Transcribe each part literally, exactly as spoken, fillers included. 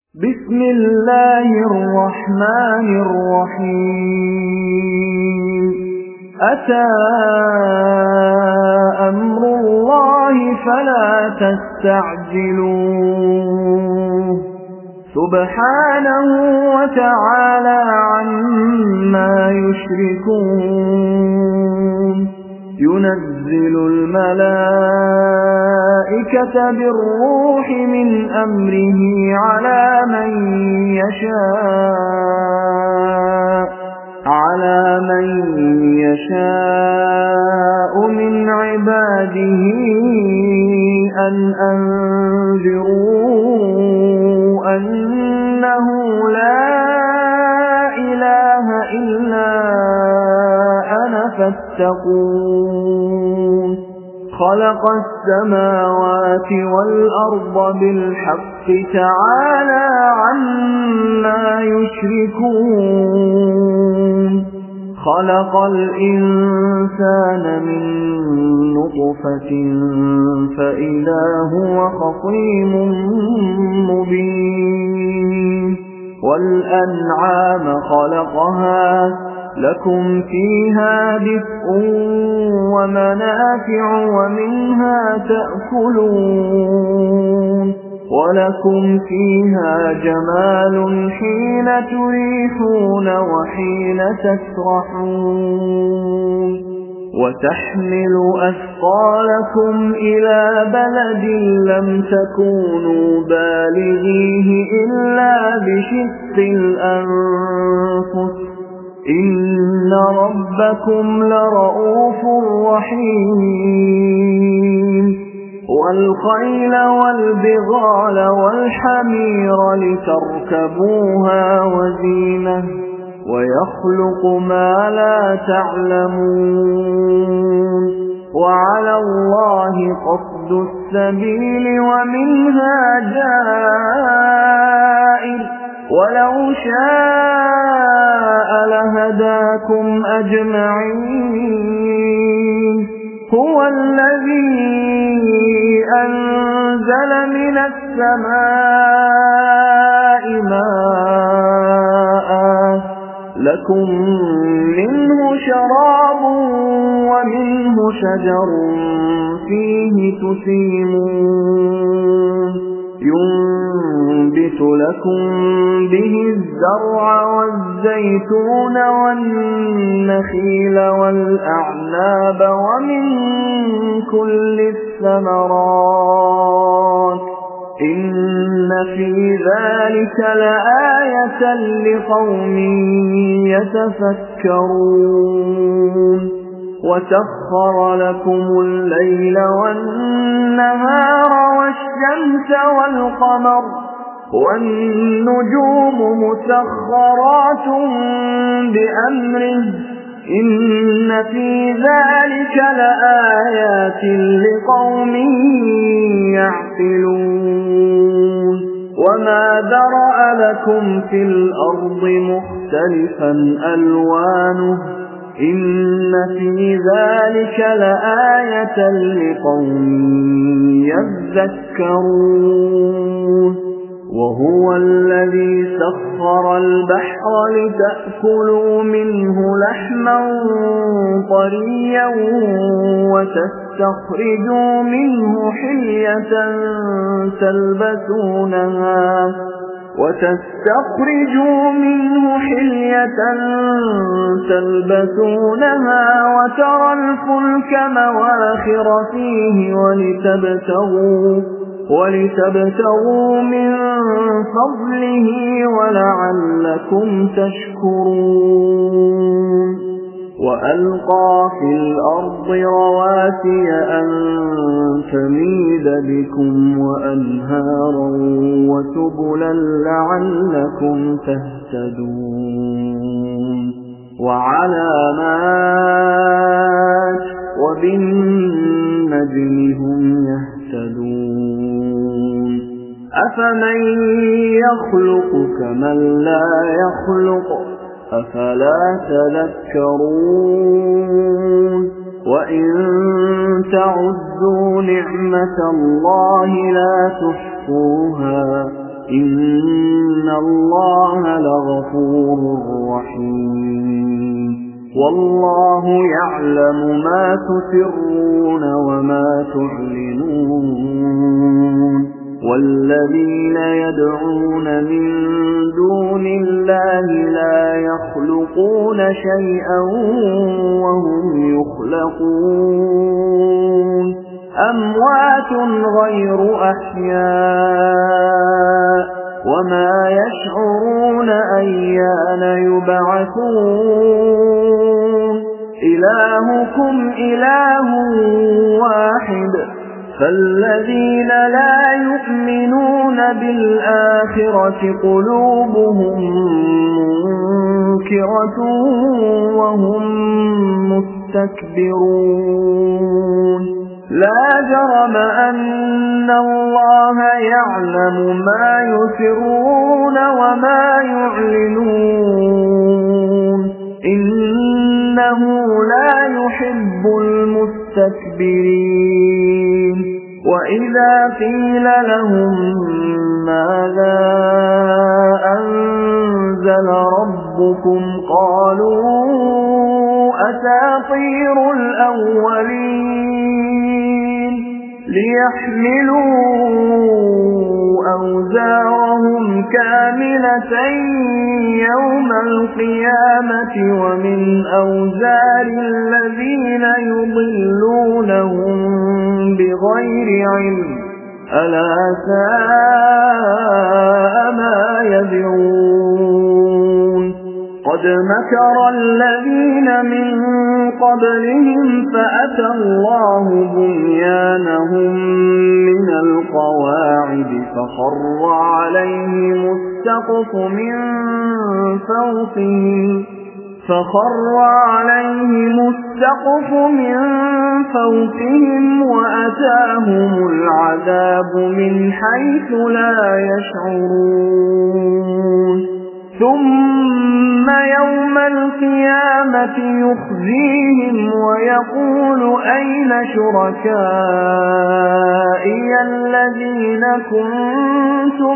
بسم الله الرحمن الرحيم أتى أمر الله فلا تستعجلوه سبحانه وتعالى عما يشركون ينزل الملائكة بالروح من أمره على من يشاء على من يشاء من عباده أن أنذروا أنه لا إله إلا أنا فاتقون خلق السماوات والأرض بالحق تعالى عما يشركون خلق الإنسان من نطفة فإذا هو خصيم مبين والأنعام خلقها لكم فيها دفء ومنافع ومنها تأكلون ولكم فيها جمال حين تريحون وحين تسرحون وتحمل أثقالكم إلى بلد لم تكونوا بالغيه إلا بشق الأنفس إن ربكم لرؤوف رحيم والخيل والبغال والحمير لتركبوها وزينة ويخلق ما لا تعلمون وعلى الله قصد السبيل ومنها جائر ولو شاء لهداكم أجمعين هو الذي أنزل من السماء ماء لكم منه شراب ومنه شجر فيه تسيمون ينبت لكم به الزرع والزيتون والنخيل والأعناب ومن كل الثمرات إن في ذلك لآية لقوم يتفكرون وسخر لكم الليل والنهار والشمس والقمر والنجوم مسخرات بأمره إن في ذلك لآيات لقوم يعقلون وما ذرأ لكم في الأرض مختلفا ألوانه إن في ذلك لآية لقوم يذكرون وهو الذي سخر البحر لتأكلوا منه لحما طريا وتستخرجوا منه حلية تلبسونها وتستخرجوا منه حلية تلبسونها وترى الفلك مواخر فيه ولتبتغوا ولتبتغوا من فضله ولعلكم تشكرون وألقى في الأرض رواسي أن تميد بكم وأنهارا وسبلا لعلكم تهتدون وعلامات وبالنجم هم يهتدون أفمن يخلق كمن لا يخلق أفلا تذكرون وإن تعدوا نعمة الله لا تحصوها إن الله لغفور رحيم والله يعلم ما تسرون وما تعلنون والذين يدعون من دون الله لا يخلقون شيئا وهم يخلقون أموات غير أحياء وما يشعرون أيان يبعثون إلهكم إله واحد فالذين لا يؤمنون بالآخرة قلوبهم منكرة وهم مستكبرون لا جرم أن الله يعلم ما يسرون وما يعلنون إنه لا يحب المستكبرين وإذا قيل لهم ماذا أنزل ربكم قالوا أساطير الأولين ليحملوا أوزارهم كاملة يوم القيامة ومن أوزار الذين يضلونهم بغير علم ألا ساء ما يذرون قد مكر الذين من قبلهم فأتى الله بنيانهم من القواعد فخر عليهم السقف من فوقهم فخر عليهم السقف من فوقهم وأتاهم العذاب من حيث لا يشعرون ثم يوم القيامة يخزيهم ويقول أين شركائي الذين كنتم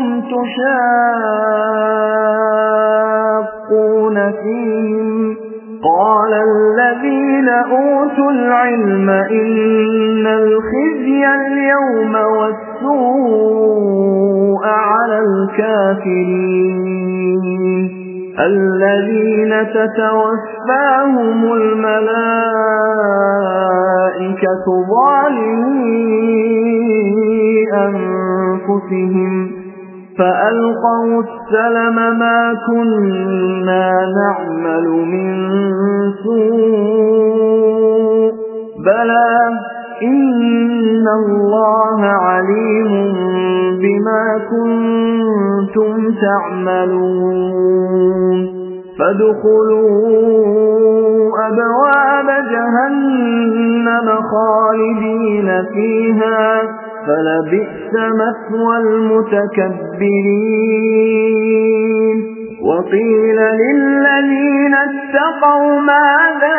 تشاقون فيهم قال الذين أوتوا العلم إن الخزي اليوم والسوء على الكافرين الذين تتوفاهم الملائكة ظالمي أنفسهم فألقوا السلم ما كنا نعمل من سوء بلى إن الله عليم بما كنتم تعملون فادخلوا أبواب جهنم خالدين فيها فلبئس مثوى المتكبرين وقيل للذين اتقوا ماذا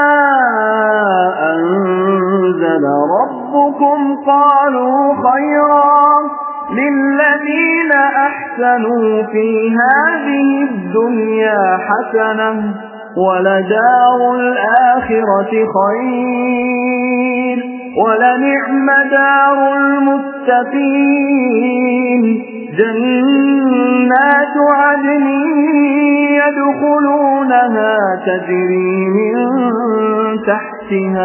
أنزل ربكم قالوا خيرا للذين أحسنوا في هذه الدنيا حسنة ولدار الآخرة خير ولنعم دار المتقين جنات عدن يدخلونها تجري من تحتها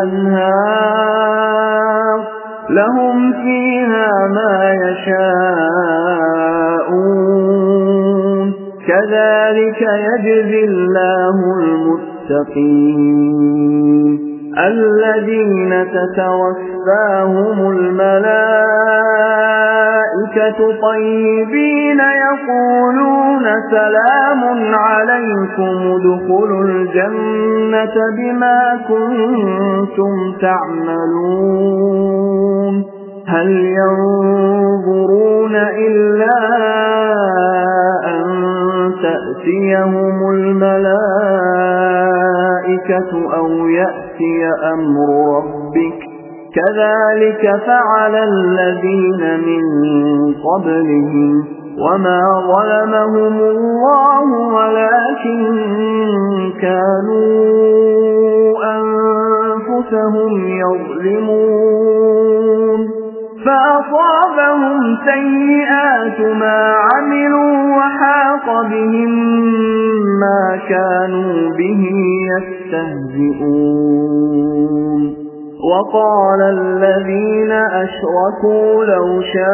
الأنهار لهم فيها ما يشاءون كذلك يجزي الله المتقين الذين تتوفاهم الملائكة طيبين يقولون سلام عليكم ادخلوا الجنة بما كنتم تعملون هل ينظرون إلا أن تأتيهم الملائكة أو يأتي أمر ربك كذلك فعل الذين من قبلهم وما ظلمهم الله ولكن كانوا أنفسهم يظلمون فأصابهم سيئات ما عملوا وحاق بهم ما كانوا به يستهزئون وقال الذين أشركوا لو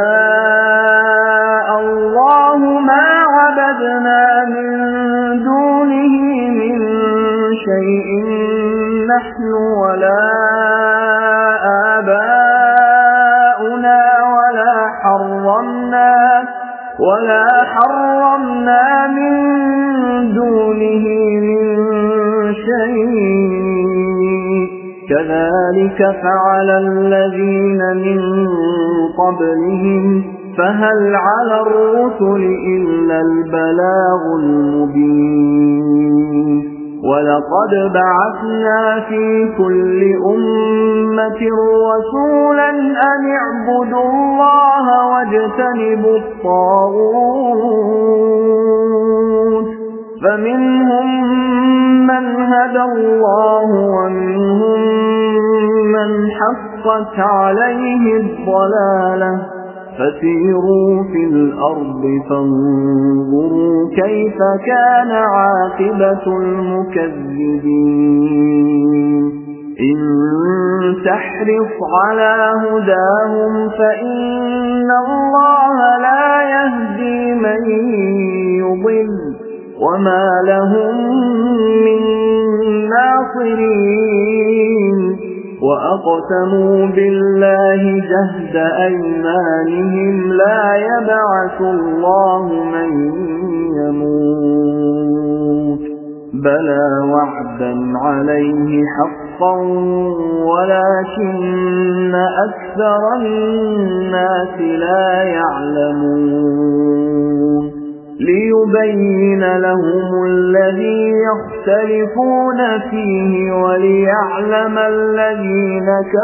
شاء الله ما عبدنا من دونه من شيء نحن ولا آباؤنا ولا حرمنا ولا حرمنا من دونه من شيء كذلك فعل الذين من قبلهم فهل على الرسل إلا البلاغ المبين ولقد بعثنا في كل أمة رسولا أن اعبدوا الله واجتنبوا الطاغوت فمنهم من هدى الله ومنهم من حقت عليه الضلالة فسيروا في الأرض فانظروا كيف كان عاقبة المكذبين إن تحرص على هداهم فإن الله لا يهدي من يضل وما لهم من ناصرين وأقسموا بالله جهد أيمانهم لا يبعث الله من يموت بلى وعدا عليه حقا ولكن أكثر الناس لا يعلمون ليبين لهم الذي يختلفون فيه وليعلم الذين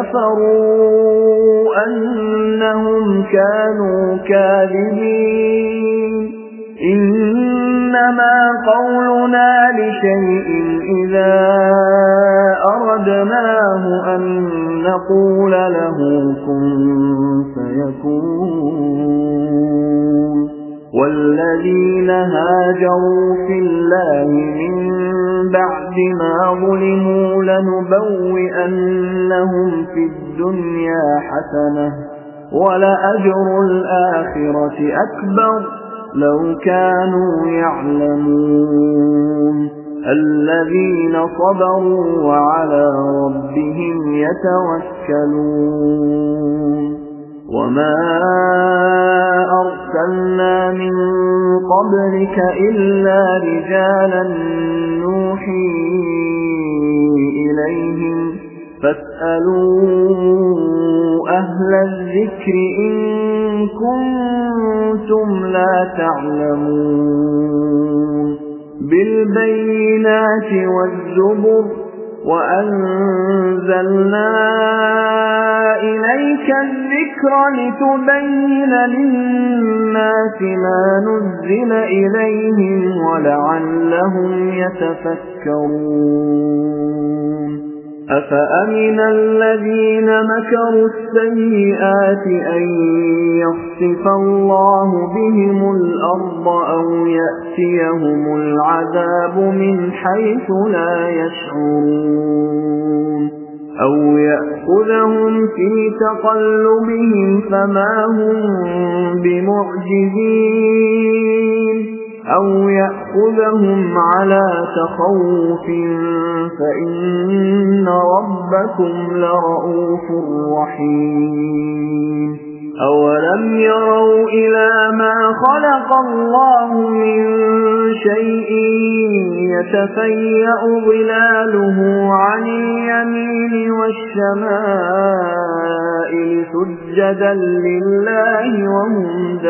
كفروا أنهم كانوا كاذبين إنما قولنا لشيء إذا أردناه أن نقول له كن فيكون والذين هاجروا في الله من بعد ما ظلموا لنبوئنهم في الدنيا حسنة ولأجر الآخرة أكبر لو كانوا يعلمون الذين صبروا وعلى ربهم يتوكلون وما أرسلنا من قبلك إلا رجالا نوحي إليهم فاسألوا أهل الذكر إن كنتم لا تعلمون بالبينات والزبر وأنزلنا إليك الذكر لتبين للناس ما نزل إليهم ولعلهم يتفكرون أفأمن الذين مكروا السيئات أن يخسف الله بهم الأرض أو يأتيهم العذاب من حيث لا يشعرون أو يأخذهم في تقلبهم فما هم بمعجزين أو يأخذهم على تخوف فإن ربكم لرؤوف رحيم أولم يروا إلى ما خلق الله من شيء يتفيأ ظلاله عن اليمين والشمائل سجدا لله وهم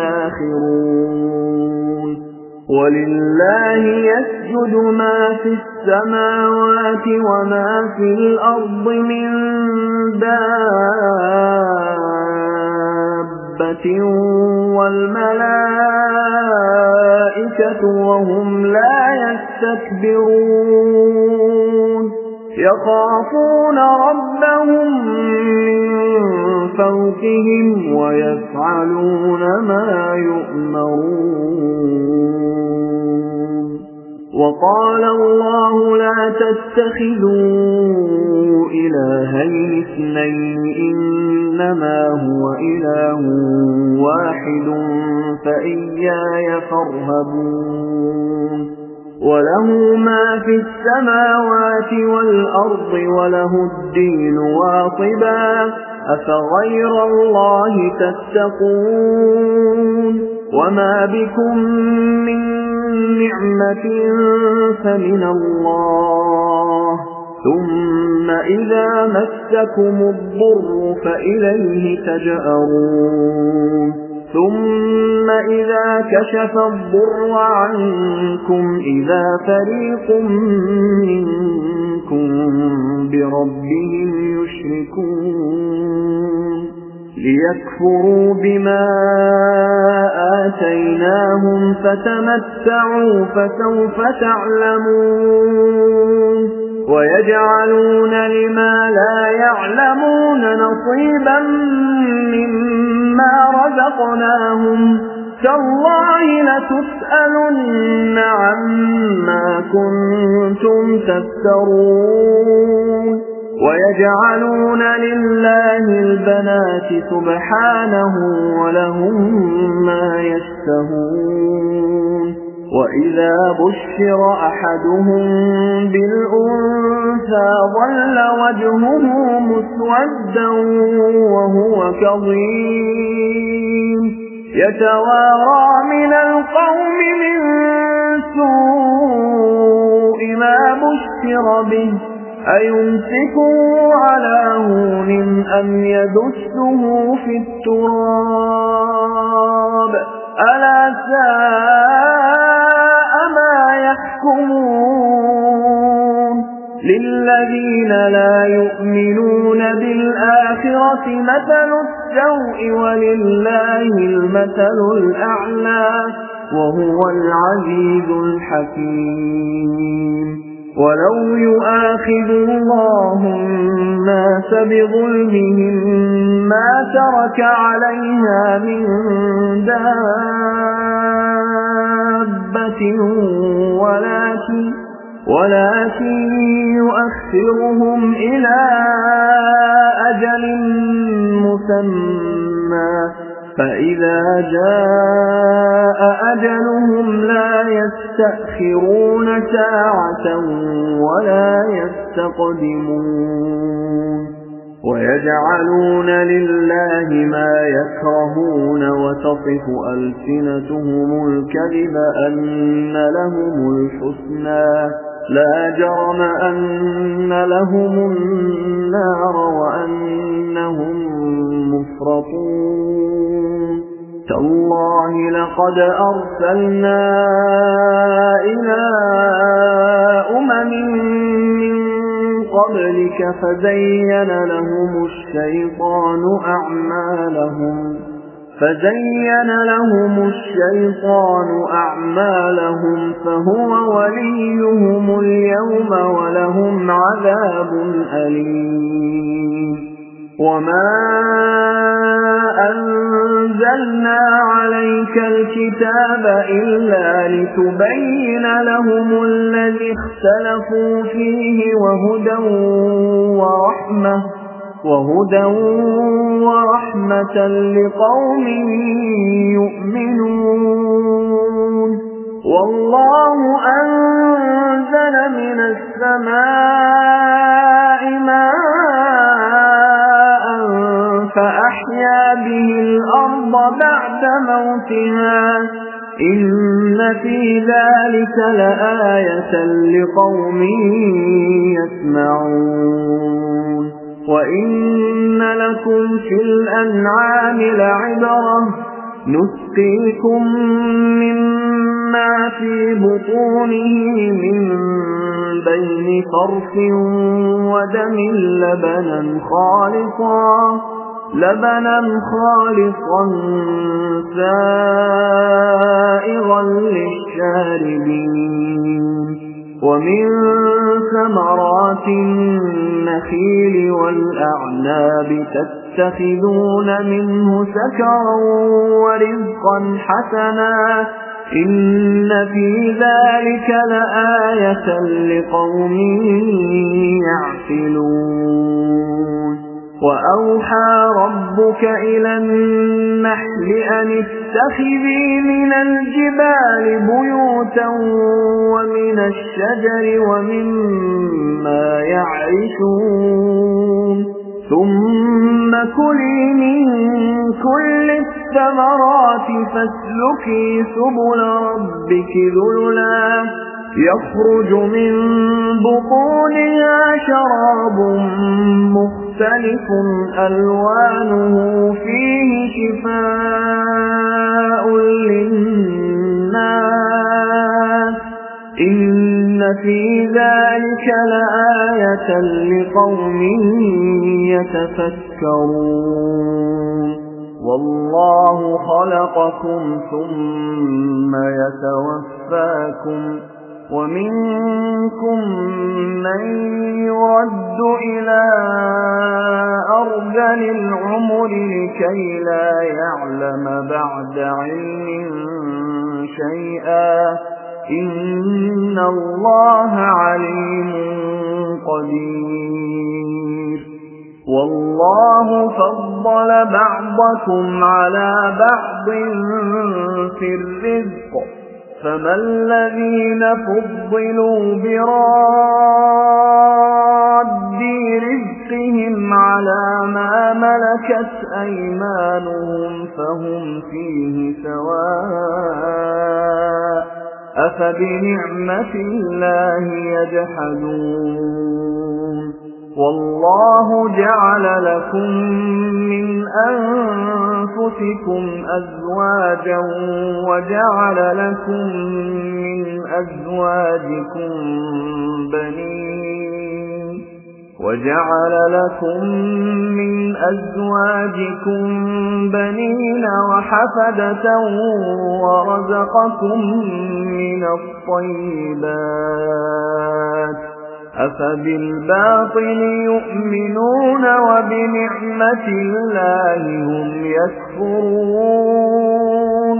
داخرون ولله يسجد ما في السماوات وما في الأرض من دابة رَحْمَةٍ وَالْمَلَائِكَةُ وَهُمْ لَا يَسْتَكْبِرُونَ يَخَافُونَ رَبَّهُم مِّن فَوْقِهِمْ وَيَفْعَلُونَ مَا يُؤْمَرُونَ وَقَالَ اللَّهُ لَا تَتَّخِذُوا إِلَٰهَيْنِ اثْنَيْنِ إِنَّمَا هُوَ إِلَٰهٌ وَاحِدٌ فَإِيَّايَ فَارْهَبُونِ وَلَهُ مَا فِي السَّمَاوَاتِ وَالْأَرْضِ وَلَهُ الدِّينُ وَاصِبًا أَفَغَيْرَ اللَّهِ تَتَّقُونَ وَمَا بِكُم مِّن نِّعْمَةٍ فَمِنَ اللَّهِ ثُمَّ إِذَا مَسَّكُمُ الضُّرُّ فَإِلَيْهِ تَجْأَرُونَ ثُمَّ إِذَا كَشَفَ الضُّرَّ عَنكُمْ إِذَا فَرِيقٌ مِّنكُم بِرَبِّهِمْ يُشْرِكُونَ لِيَكْفُرُوا بِمَا آتَيْنَاهُمْ فَتَمَتَّعُوا فَسَوْفَ تَعْلَمُونَ وَيَجْعَلُونَ لِمَا لَا يَعْلَمُونَ نَصِيبًا مِّمَّا رَزَقْنَاهُمْ تَاللَّهِ لَتُسْأَلُنَّ عَمَّا كُنتُمْ تَفْتَرُونَ وَيَجْعَلُونَ لِلَّهِ الْبَنَاتِ سُبْحَانَهُ وَلَهُم مَّا يَشْتَهُونَ وَإِذَا بُشِّرَ أَحَدُهُم بِالْأُنثَىٰ ظَلَّ وَجْهُهُ مُسْوَدًّا وَهُوَ كَظِيمٌ يَتَوَارَىٰ مِنَ الْقَوْمِ مِن سُوءِ مَا بُشِّرَ بِهِ أَيُمْسِكُهُ عَلَىٰ هُونٍ أَمْ يَدُسُّهُ فِي التُّرَابِ أَلَا سَاءَ مَا يَحْكُمُونَ لِلَّذِينَ لَا يُؤْمِنُونَ بِالْآخِرَةِ مَثَلُ السَّوْءِ وَلِلَّهِ الْمَثَلُ الْأَعْلَىٰ وَهُوَ الْعَزِيزُ الْحَكِيمُ وَلَوْ يُؤَاخِذُ اللَّهُ النَّاسَ بِظُلْمِهِم مَّا تَرَكَ عَلَيْهَا مِن دَابَّةٍ وَلَٰكِن وَلَٰكِن يُؤَخِّرُهُمْ إِلَىٰ أَجَلٍ مُّسَمًّى فَإِذَا جَاءَ أَجَلُهُمْ لَا يَسْتَأْخِرُونَ سَاعَةً وَلَا يَسْتَقْدِمُونَ وَيَجْعَلُونَ لِلَّهِ مَا يَكْرَهُونَ وَتَصِفُ أَلْسِنَتُهُمُ الْكَذِبَ أَنَّ لَهُمُ الْحُسْنَىٰ لَا جَرَمَ أَنَّ لَهُمُ النَّارَ وَأَنَّهُم مُّفْرَطُونَ تَاللَّهِ لَقَدْ أَرْسَلْنَا إِلَىٰ أُمَمٍ مِّن قَبْلِكَ فَزَيَّنَ لَهُمُ الشَّيْطَانُ أَعْمَالَهُمْ فَزَيَّنَ لَهُمُ الشَّيْطَانُ أَعْمَالَهُمْ فَهُوَ وَلِيُّهُمُ الْيَوْمَ وَلَهُمْ عَذَابٌ أَلِيمٌ وَمَا أَنزَلْنَا عَلَيْكَ الْكِتَابَ إِلَّا لِتُبَيِّنَ لَهُمُ الَّذِي اخْتَلَفُوا فِيهِ وَهُدًى وَرَحْمَةً وَهُدًى وَرَحْمَةً لِقَوْمٍ يُؤْمِنُونَ وَاللَّهُ أَنزَلَ مِنَ السَّمَاءِ مَاءً فَأَحْيَا بِهِ الْأَرْضَ بَعْدَ مَوْتِهَا إِنَّ فِي ذَلِكَ لَآيَةً لِقَوْمٍ يَسْمَعُونَ وَإِنَّ لَكُمْ فِي الْأَنْعَامِ لَعِبْرَةً نُسْقِيكُم مِّمَّا فِي بُطُونِهِ مِن بَيْنِ فَرْثٍ وَدَمٍ لَّبَنًا خَالِصًا لبنا خالصا سائغا للشاربين ومن ثمرات النخيل والأعناب تتخذون منه سكرا ورزقا حسنا إن في ذلك لآية لقوم يعقلون وأوحى ربك إلى النحل أن اتخذي من الجبال بيوتا ومن الشجر ومما يعرشون ثم كلي من كل الثمرات فاسلكي سبل ربك ذللا يخرج من بطونها شراب مختلف ألوانه فيه شفاء للناس إن في ذلك لآية لقوم يتفكرون والله خلقكم ثم يتوفاكم ومنكم من يرد إلى أرذل العمر لكي لا يعلم بعد علم شيئا إن الله عليم قدير والله فضل بعضكم على بعض في الرزق فما الذين فضلوا براد رزقهم على ما ملكت أيمانهم فهم فيه سواء أفبنعمة الله يجحدون والله جعل لكم من أنفسكم أزواجا وجعل لكم من أزواجكم بنين وجعل لكم من أزواجكم بنين وحفدة ورزقكم من الطيبات أفبالباطل يؤمنون وبنعمة الله هم يكفرون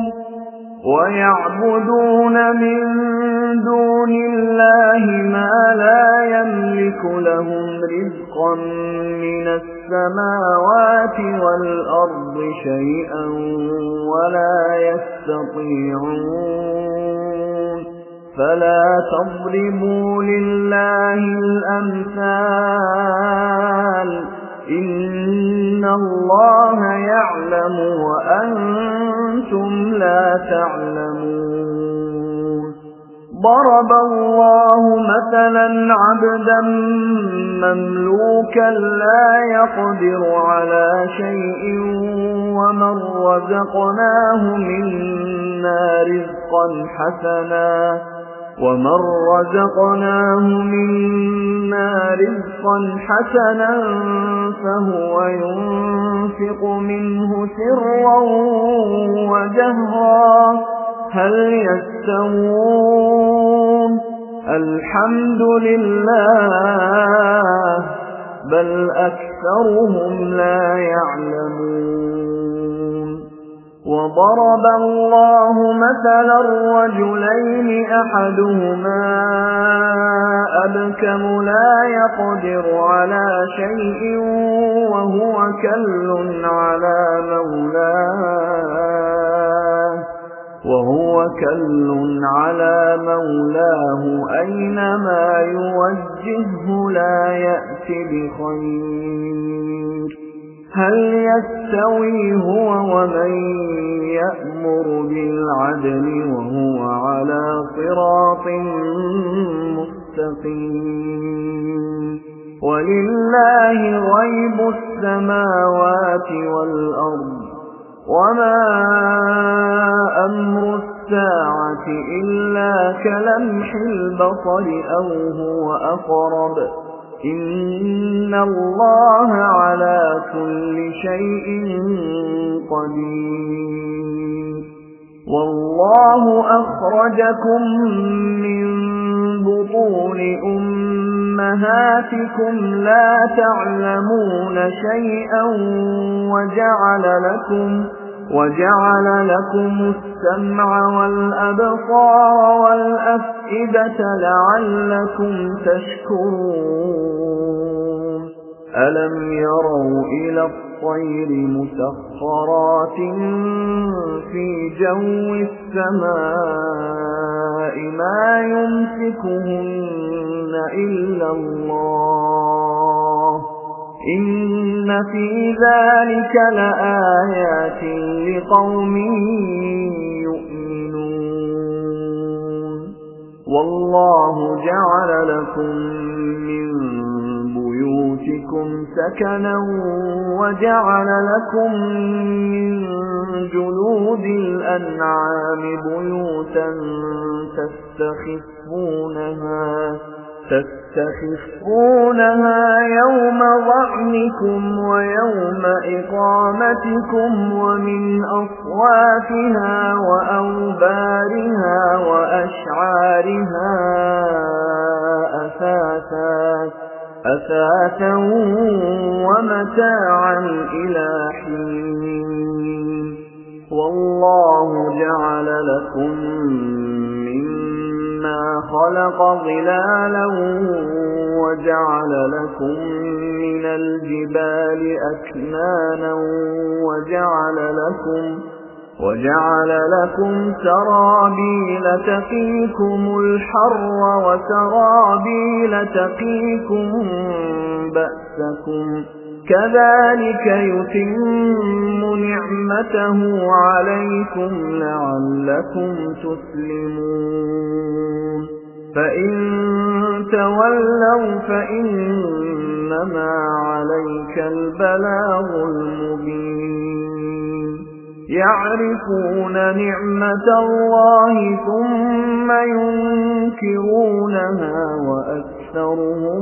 ويعبدون من دون الله ما لا يملك لهم رزقا من السماوات والأرض شيئا ولا يستطيعون فلا تضربوا لله الأمثال إن الله يعلم وأنتم لا تعلمون ضرب الله مثلا عبدا مملوكا لا يقدر على شيء ومن رزقناه منا رزقا حسنا ومن رزقناه منا رزقا حسنا فهو ينفق منه سرا وجهرا هل يستوون الحمد لله بل أكثرهم لا يعلمون وضرب الله مثلا رجلين أحدهما أبكم لا يقدر على شيء وهو كل على مولاه وهو كل على مولاه أينما يوجهه لا يأتي بخير هل يستوي هو ومن يأمر بالعدل وهو على صراط مستقيم ولله غيب السماوات والأرض وما أمر الساعة إلا كلمح البصر أو هو أقرب إن الله على كل شيء قدير والله أخرجكم من بطون أمهاتكم لا تعلمون شيئا وجعل لكم وجعل لكم السمع والأبصار والأفئدة لعلكم تشكرون ألم يروا إلى الطير مسخرات في جو السماء ما يمسكهن إلا الله إن في ذلك لآيات لقوم يؤمنون والله جعل لكم من بيوتكم سكنا وجعل لكم من جلود الأنعام بيوتا تستخفونها تستخفونها يوم ظعنكم ويوم إقامتكم ومن أصوافها وأوبارها وأشعارها أثاثا أثاثا ومتاعا إلى حين والله جعل لكم مما خلق ظلالا وجعل لكم من الجبال أكنانا وجعل لكم وجعل لكم سرابيل تقيكم الحر وسرابيل تقيكم بأسكم كذلك يتم نعمته عليكم لعلكم تسلمون فإن تولوا فإنما عليك البلاغ المبين يعرفون نعمة الله ثم ينكرونها وأكثرهم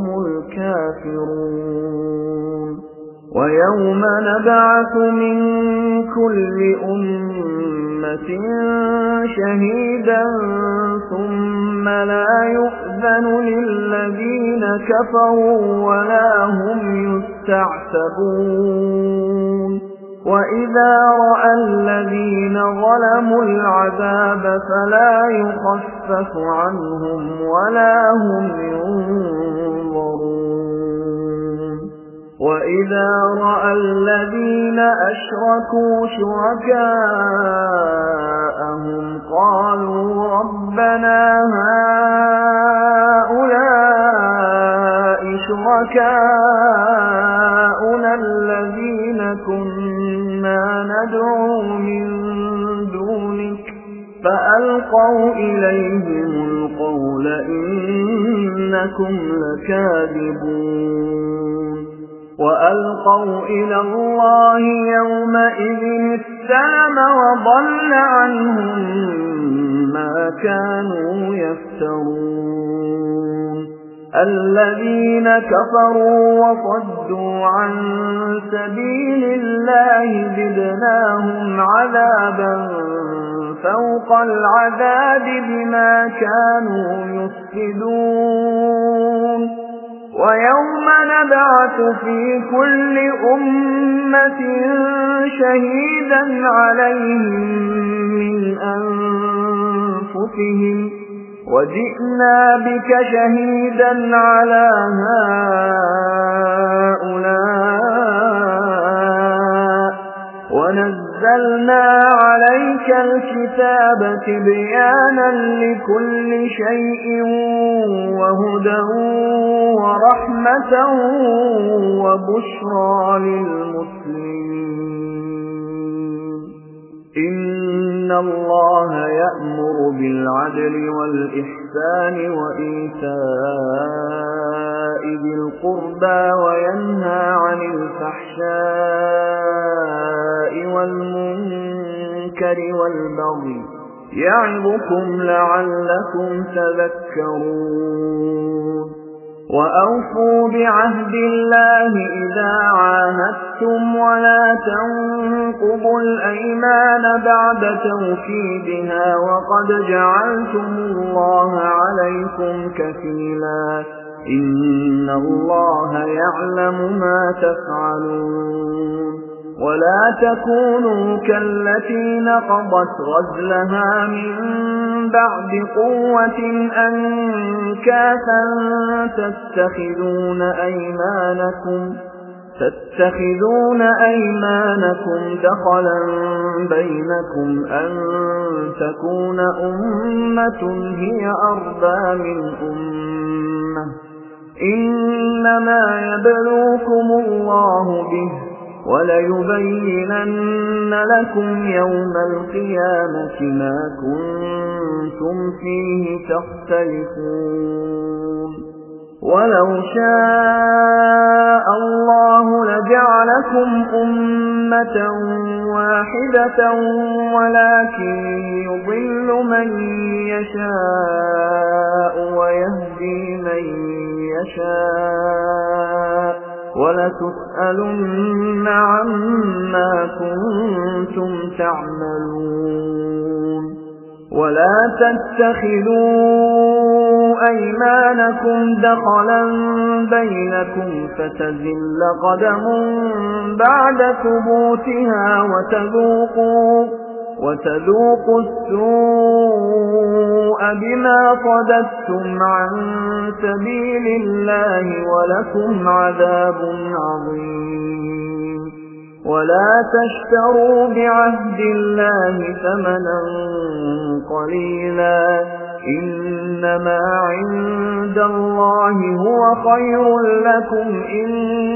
الكافرون ويوم نبعث من كل أمة شهيدا ثم لا يؤذن للذين كفروا ولا هم يستعتبون وإذا رأى الذين ظلموا العذاب فلا يخفف عنهم ولا هم ينظرون وإذا رأى الذين أشركوا شركاءهم قالوا ربنا هؤلاء شركاؤنا الذين كنا ندعو من دونك فألقوا إليهم القول إنكم لكاذبون وألقوا إلى الله يومئذ السلم وضل عنهم ما كانوا يفترون الذين كفروا وصدوا عن سبيل الله زدناهم عذابا فوق العذاب بما كانوا يفسدون ويوم نبعث في كل أمة شهيدا عليهم من أنفسهم وجئنا بك شهيدا على هؤلاء ونزلنا عليك الكتاب تبيانا لكل شيء وهدى ورحمة وبشرى للمسلمين إن الله يأمر بالعدل والإحسان وإيتاء ذي القربى وينهى عن الفحشاء والمنكر والبغي يعظكم لعلكم تذكرون وأوفوا بعهد الله إذا عاهدتم ولا تنقضوا الأيمان بعد توكيدها وقد جعلتم الله عليكم كفيلا إن الله يعلم ما تفعلون ولا تكونوا كالتي نقضت غزلها من بعد قوة أنكاثا تتخذون أيمانكم تتخذون أيمانكم دخلا بينكم أن تكون أمة هي أربى من أمة إنما يبلوكم الله به وليبينن لكم يوم القيامة ما كنتم فيه تختلفون ولو شاء الله لجعلكم أمة واحدة ولكن يضل من يشاء ويهدي من يشاء ولتسألن عما كنتم تعملون ولا تتخذوا أيمانكم دخلا بينكم فتزل قدم بعد ثبوتها وتذوقوا وتذوقوا السوء بما صددتم عن سبيل الله ولكم عذاب عظيم ولا تشتروا بعهد الله ثمنا قليلا إنما عند الله هو خير لكم إن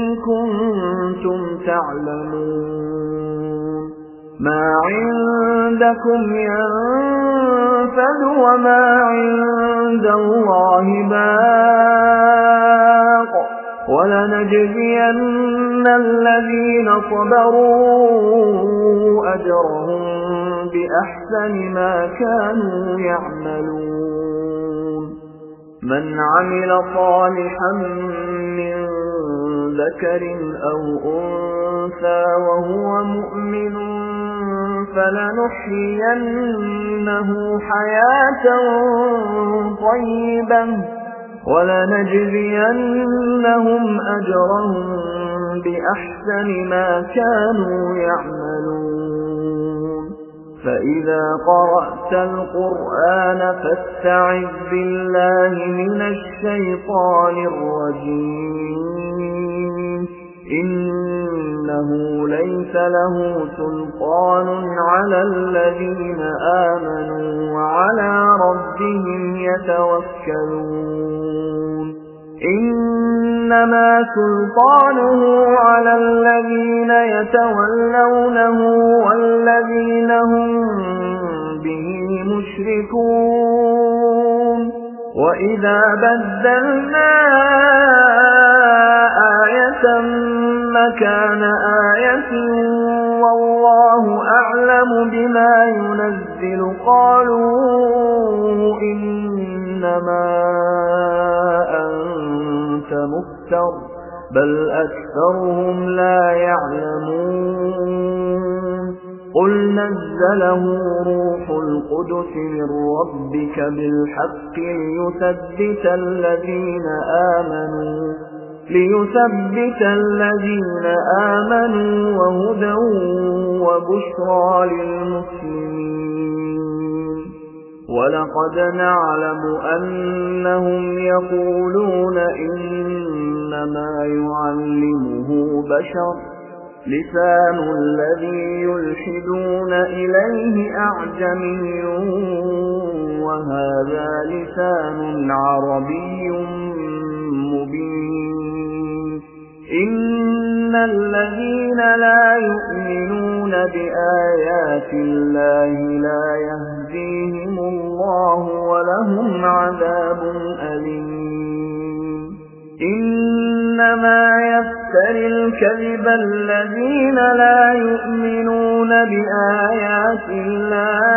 كنتم تعلمون ما عندكم ينفد وما عند الله باق ولنجزين الذين صبروا أجرهم بأحسن ما كانوا يعملون من عمل صالحا من ذكر أو أنثى وهو مؤمن فلنحيينه حياة طيبة ولنجزينهم أجرهم بأحسن ما كانوا يعملون فإذا قرأت القرآن فاستعذ بالله من الشيطان الرجيم إنه ليس له سلطان على الذين آمنوا وعلى ربهم يتوكلون إنما سلطانه على الذين يتولونه والذين هم به مشركون وإذا بدلنا آية مكان آية والله أعلم بما ينزل قالوا إنما أنت مفتر بل أكثرهم لا يعلمون قل نزله روح القدس من ربك بالحق ليثبت الذين آمنوا ليثبت الذين آمنوا وهدى وبشرى للمسلمين ولقد نعلم أنهم يقولون إنما يعلمه بشر لسان الذي يلحدون إليه أعجمي وهذا لسان عربي مبين إن الذين لا يؤمنون بآيات الله لا يهديهم الله ولهم عذاب أليم إنما يفتري الكذب الذين لا يؤمنون بآيات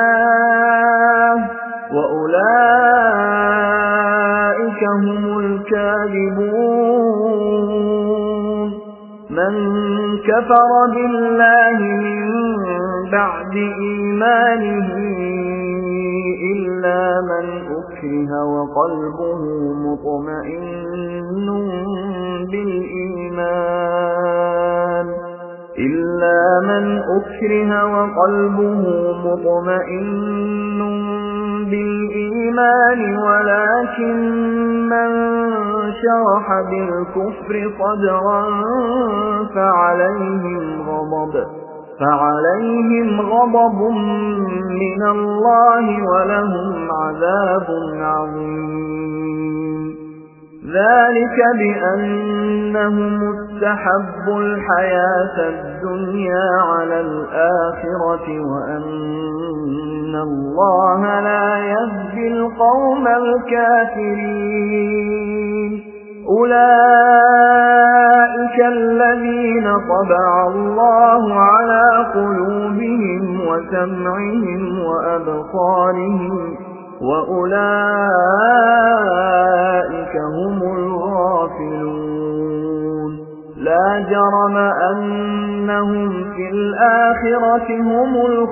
الله وأولئك هم الكاذبون الكاذبون من كفر بالله من بعد إيمانه إلا من أكره وقلبه مطمئن بالإيمان إلا من أكره وقلبه مطمئن بالإيمان ولكن من شرح بالكفر صدرا فعليهم غضب فعليهم غضب من الله ولهم عذاب عظيم ذلك بأنهم استحبوا الحياة الدنيا على الآخرة وأن الله لا يهدي القوم الكافرين أولئك الذين طبع الله على قلوبهم وسمعهم وأبصارهم وأولئك هم الغافلون لا جرم أنهم في الآخرة هم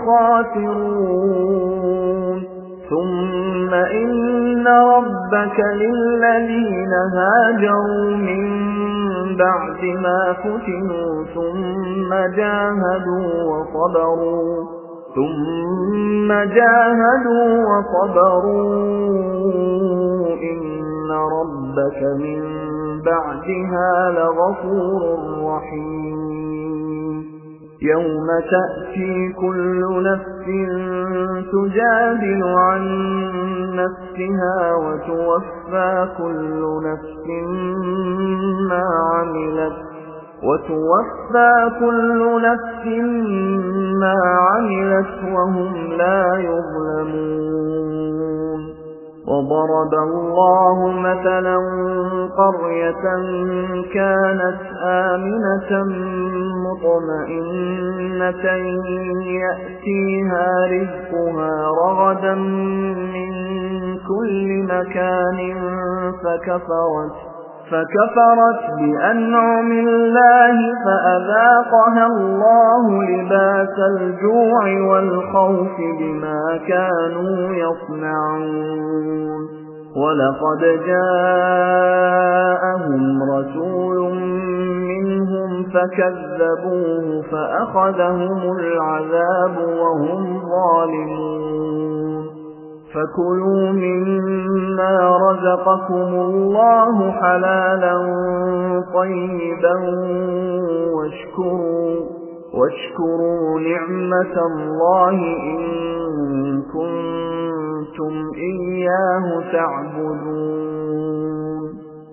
الخاسرون ثم إن ربك للذين هاجروا من بعد ما فتنوا ثم جاهدوا وصبروا ثم جاهدوا وصبروا إن ربك من بعدها لغفور رحيم يوم تأتي كل نفس تجادل عن نفسها وتوفى كل نفس ما عملت وتوفى كل نفس ما عملت وهم لا يظلمون وضرب الله مثلا قرية كانت آمنة مطمئنة يأتيها رزقها رغدا من كل مكان فكفرت فكفرت بأنعم الله فأذاقها الله لباس الجوع والخوف بما كانوا يصنعون ولقد جاءهم رسول منهم فكذبوه فأخذهم العذاب وهم ظالمون فكلوا مما رزقكم الله حلالا طيبا واشكروا واشكروا نعمة الله إن كنتم إياه تعبدون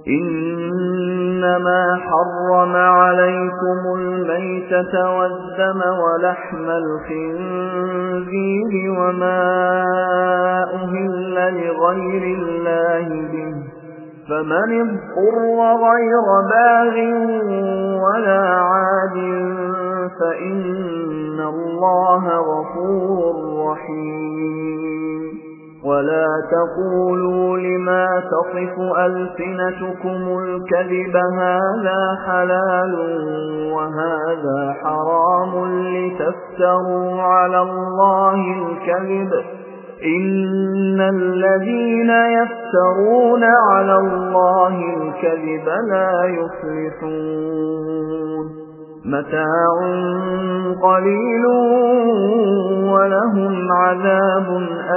إنما حرم عليكم الميتة والدم ولحم الخنزير وما أهل لغير الله به فمن اضطر غير باغ ولا عاد فإن الله غفور رحيم ولا تقولوا لما تصف ألسنتكم الكذب هذا حلال وهذا حرام لتفتروا على الله الكذب إن الذين يفترون على الله الكذب لا يفلحون متاع قليل ولهم عذاب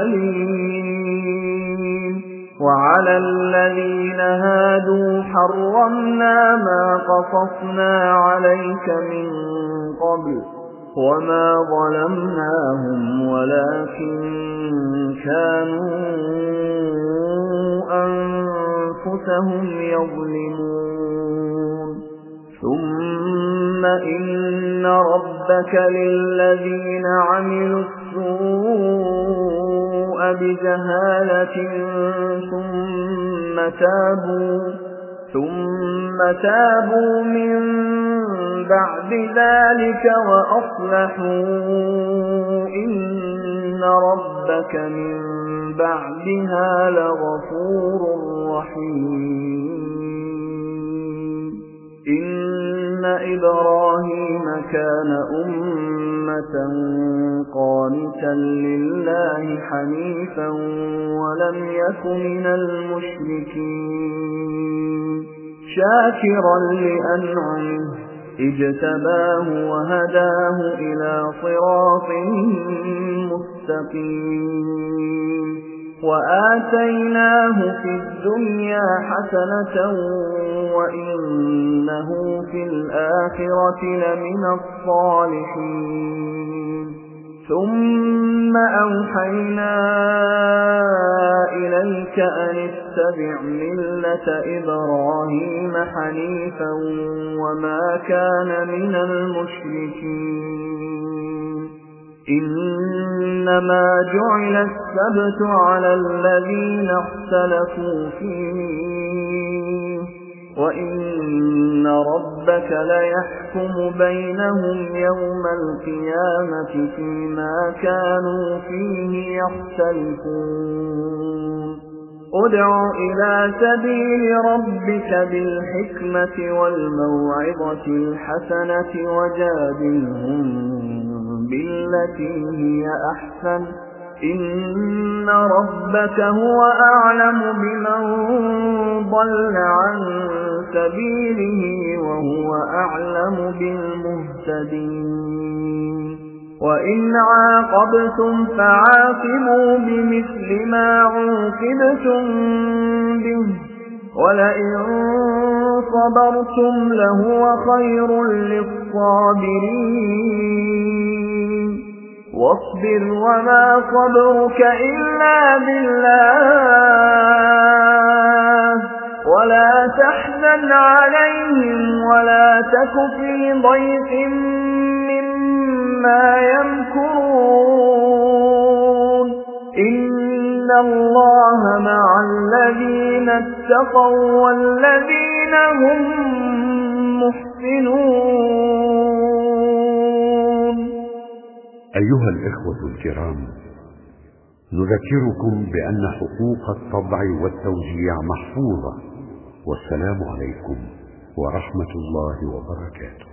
أليم وعلى الذين هادوا حرمنا ما قصصنا عليك من قبل وما ظلمناهم ولكن كانوا أنفسهم يظلمون ثم إن ربك للذين عملوا السوء بجهالة ثم تابوا ثم تابوا من بعد ذلك وأصلحوا إن ربك من بعدها لغفور رحيم إبراهيم كان أمة قانتا لله حنيفا ولم يك من المشركين شاكرا لأنعمه اجتباه وهداه إلى صراط مستقيم وآتيناه في الدنيا حسنة وإنه في الآخرة لمن الصالحين ثم أوحينا إليك أن اتبع ملة إبراهيم حنيفا وما كان من المشركين إنما جعل السبت على الذين اختلفوا فيه وإن ربك ليحكم بينهم يوم القيامة فيما كانوا فيه يختلفون ادع إلى سبيل ربك بالحكمة والموعظة الحسنة وجادلهم بالتي هي أحسن إن ربك هو أعلم بمن ضل عن سبيله وهو أعلم بالمهتدين وإن عاقبتم فعاقبوا بمثل ما عوقبتم به ولئن صبرتم لهو خير للصابرين واصبر وما صبرك إلا بالله ولا تحزن عليهم ولا تك في ضيق مما يمكرون إن الله مع الذين اتقوا والذين هم محسنون. أيها الإخوة الكرام، نذكركم بأن حقوق الطبع والتوزيع محفوظة، والسلام عليكم ورحمة الله وبركاته.